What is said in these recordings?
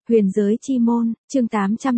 Huyền giới chi môn, chương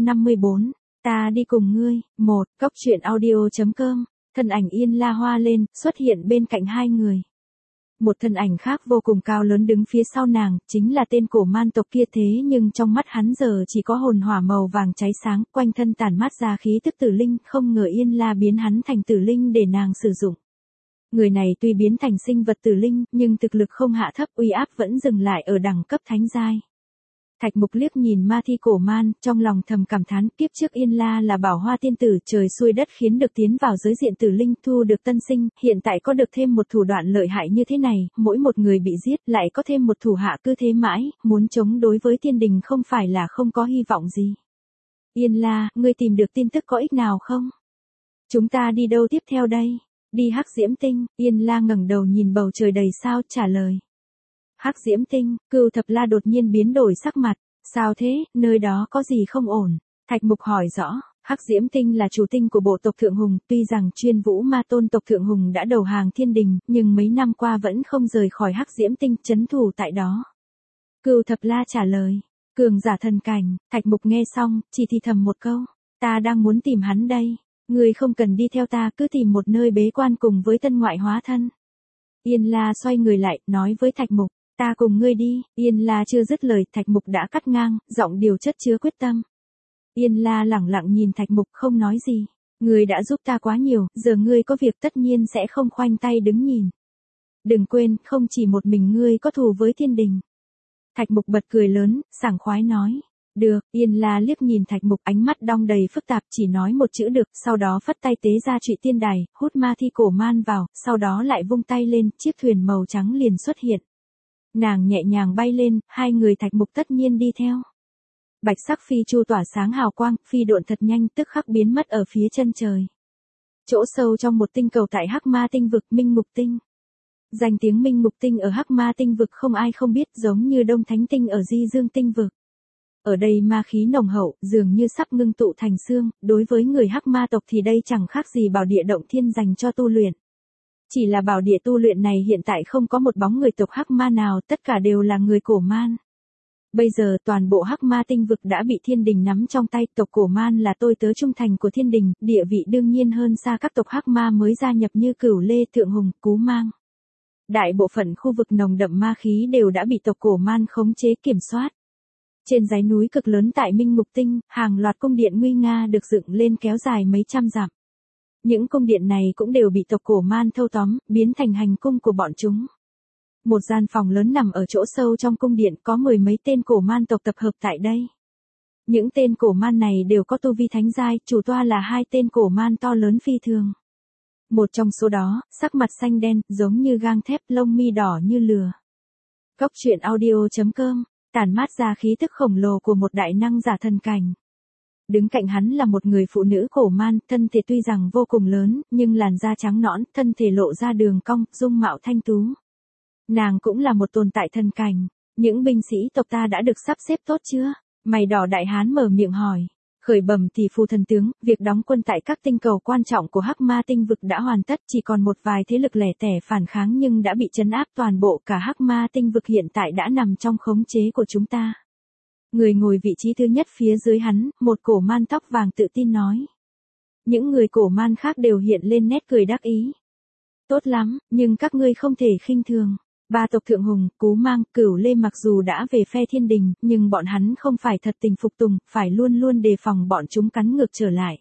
854. Ta đi cùng ngươi. Cốc truyện audio.com. Thân ảnh Yên La hoa lên, xuất hiện bên cạnh hai người. Một thân ảnh khác vô cùng cao lớn đứng phía sau nàng, chính là tên cổ man tộc kia, thế nhưng trong mắt hắn giờ chỉ có hồn hỏa màu vàng cháy sáng, quanh thân tản mát ra khí tức tử linh, không ngờ Yên La biến hắn thành tử linh để nàng sử dụng. Người này tuy biến thành sinh vật tử linh, nhưng thực lực không hạ thấp, uy áp vẫn dừng lại ở đẳng cấp thánh giai. Thạch Mục liếc nhìn ma thi cổ man, trong lòng thầm cảm thán, kiếp trước Yên La là bảo hoa tiên tử, trời xuôi đất khiến được tiến vào giới diện tử linh, thu được tân sinh, hiện tại có được thêm một thủ đoạn lợi hại như thế này, mỗi một người bị giết lại có thêm một thủ hạ, cứ thế mãi, muốn chống đối với tiên đình không phải là không có hy vọng gì. Yên La, ngươi tìm được tin tức có ích nào không? Chúng ta đi đâu tiếp theo đây? Đi Hắc Diễm Tinh. Yên La ngẩng đầu nhìn bầu trời đầy sao, trả lời. Hắc Diễm Tinh. Cửu Thập La đột nhiên biến đổi sắc mặt. Sao thế, nơi đó có gì không ổn? Thạch Mục hỏi rõ. Hắc Diễm Tinh là chủ tinh của bộ tộc Thượng Hùng, tuy rằng Chuyên Vũ Ma Tôn tộc Thượng Hùng đã đầu hàng thiên đình, nhưng mấy năm qua vẫn không rời khỏi Hắc Diễm Tinh, trấn thủ tại đó. Cửu Thập La trả lời. Cường giả thần cảnh. Thạch Mục nghe xong, chỉ thì thầm một câu. Ta đang muốn tìm hắn đây. Ngươi không cần đi theo ta, cứ tìm một nơi bế quan cùng với tân ngoại hóa thân. Yên La xoay người lại, nói với Thạch Mục, ta cùng ngươi đi. Yên La chưa dứt lời, Thạch Mục đã cắt ngang, giọng điều chất chứa quyết tâm. Yên La lẳng lặng nhìn Thạch Mục không nói gì. Ngươi đã giúp ta quá nhiều, giờ ngươi có việc tất nhiên sẽ không khoanh tay đứng nhìn. Đừng quên, không chỉ một mình ngươi có thù với thiên đình. Thạch Mục bật cười lớn, sảng khoái nói. Được. Yên La liếc nhìn Thạch Mục, ánh mắt đong đầy phức tạp, chỉ nói một chữ được, sau đó phất tay tế ra Trụy Tiên Đài, hút ma thi cổ man vào, sau đó lại vung tay lên, chiếc thuyền màu trắng liền xuất hiện. Nàng nhẹ nhàng bay lên, hai người Thạch Mục tất nhiên đi theo. Bạch sắc phi chu tỏa sáng hào quang, phi độn thật nhanh, tức khắc biến mất ở phía chân trời. Chỗ sâu trong một tinh cầu tại Hắc Ma Tinh vực, Minh Mục Tinh. Danh tiếng Minh Mục Tinh ở Hắc Ma Tinh vực không ai không biết, giống như Đông Thánh Tinh ở Di Dương Tinh vực. Ở đây ma khí nồng hậu, dường như sắp ngưng tụ thành xương, đối với người Hắc Ma tộc thì đây chẳng khác gì bảo địa động thiên dành cho tu luyện. Chỉ là bảo địa tu luyện này hiện tại không có một bóng người tộc Hắc Ma nào, tất cả đều là người cổ man. Bây giờ toàn bộ Hắc Ma Tinh vực đã bị thiên đình nắm trong tay, tộc cổ man là tôi tớ trung thành của thiên đình, địa vị đương nhiên hơn xa các tộc Hắc Ma mới gia nhập như Cửu Lê, Thượng Hùng, Cú Mang. Đại bộ phận khu vực nồng đậm ma khí đều đã bị tộc cổ man khống chế kiểm soát. Trên dãy núi cực lớn tại Minh Mục Tinh, hàng loạt cung điện nguy nga được dựng lên kéo dài mấy trăm dặm. Những cung điện này cũng đều bị tộc cổ man thâu tóm, biến thành hành cung của bọn chúng. Một gian phòng lớn nằm ở chỗ sâu trong cung điện, có mười mấy tên cổ man tộc tập hợp tại đây. Những tên cổ man này đều có tu vi thánh giai, chủ toa là hai tên cổ man to lớn phi thường. Một trong số đó, sắc mặt xanh đen, giống như gang thép, lông mi đỏ như lửa. Cốc truyện audio.com. Tản mát ra khí tức khổng lồ của một đại năng giả thần cảnh. Đứng cạnh hắn là một người phụ nữ cổ man, thân thể tuy rằng vô cùng lớn, nhưng làn da trắng nõn, thân thể lộ ra đường cong, dung mạo thanh tú. Nàng cũng là một tồn tại thần cảnh. Những binh sĩ tộc ta đã được sắp xếp tốt chưa? Mày đỏ đại hán mở miệng hỏi. Khởi bẩm tỷ phu thần tướng, việc đóng quân tại các tinh cầu quan trọng của Hắc Ma Tinh vực đã hoàn tất, chỉ còn một vài thế lực lẻ tẻ phản kháng nhưng đã bị trấn áp, toàn bộ cả Hắc Ma Tinh vực hiện tại đã nằm trong khống chế của chúng ta. Người ngồi vị trí thứ nhất phía dưới hắn, một cổ man tóc vàng tự tin nói. Những người cổ man khác đều hiện lên nét cười đắc ý. Tốt lắm, nhưng các ngươi không thể khinh thường. Ba tộc Thượng Hùng, Cú Mang, Cửu Lê mặc dù đã về phe thiên đình, nhưng bọn hắn không phải thật tình phục tùng, phải luôn luôn đề phòng bọn chúng cắn ngược trở lại.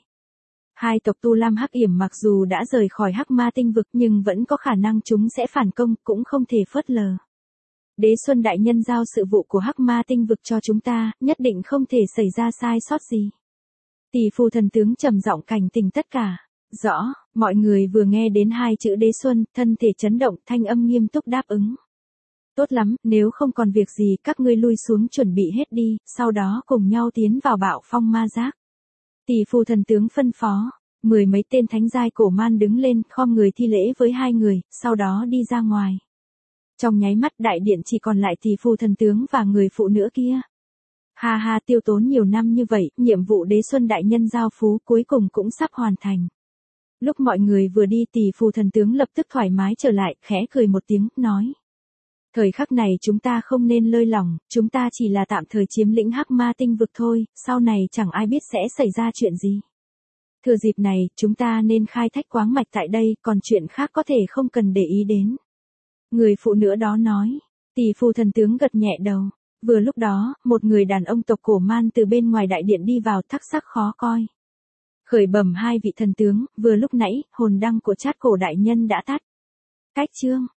Hai tộc Tu Lam Hắc Yểm mặc dù đã rời khỏi Hắc Ma Tinh vực nhưng vẫn có khả năng chúng sẽ phản công, cũng không thể phớt lờ. Đế Xuân đại nhân giao sự vụ của Hắc Ma Tinh vực cho chúng ta, nhất định không thể xảy ra sai sót gì. Tỷ phu thần tướng trầm giọng cảnh tỉnh tất cả. Rõ, mọi người vừa nghe đến hai chữ Đế Xuân, thân thể chấn động, thanh âm nghiêm túc đáp ứng. Tốt lắm, nếu không còn việc gì các ngươi lui xuống chuẩn bị hết đi, sau đó cùng nhau tiến vào Bạo Phong Ma Giác. Tỷ phu thần tướng phân phó, mười mấy tên thánh giai cổ man đứng lên, khom người thi lễ với hai người, sau đó đi ra ngoài. Trong nháy mắt đại điện chỉ còn lại tỷ phu thần tướng và người phụ nữ kia. Ha ha, tiêu tốn nhiều năm như vậy, nhiệm vụ Đế Xuân đại nhân giao phú cuối cùng cũng sắp hoàn thành. Lúc mọi người vừa đi tỷ phu thần tướng lập tức thoải mái trở lại, khẽ cười một tiếng, nói. Thời khắc này chúng ta không nên lơi lỏng, chúng ta chỉ là tạm thời chiếm lĩnh Hắc Ma tinh vực thôi, sau này chẳng ai biết sẽ xảy ra chuyện gì. Thừa dịp này, chúng ta nên khai thác khoáng mạch tại đây, còn chuyện khác có thể không cần để ý đến. Người phụ nữ đó nói, tỷ phù thần tướng gật nhẹ đầu. Vừa lúc đó, một người đàn ông tộc cổ man từ bên ngoài đại điện đi vào thắc sắc khó coi. Khởi bẩm hai vị thần tướng, vừa lúc nãy, hồn đăng của Trát Cổ đại nhân đã tắt. Cách chương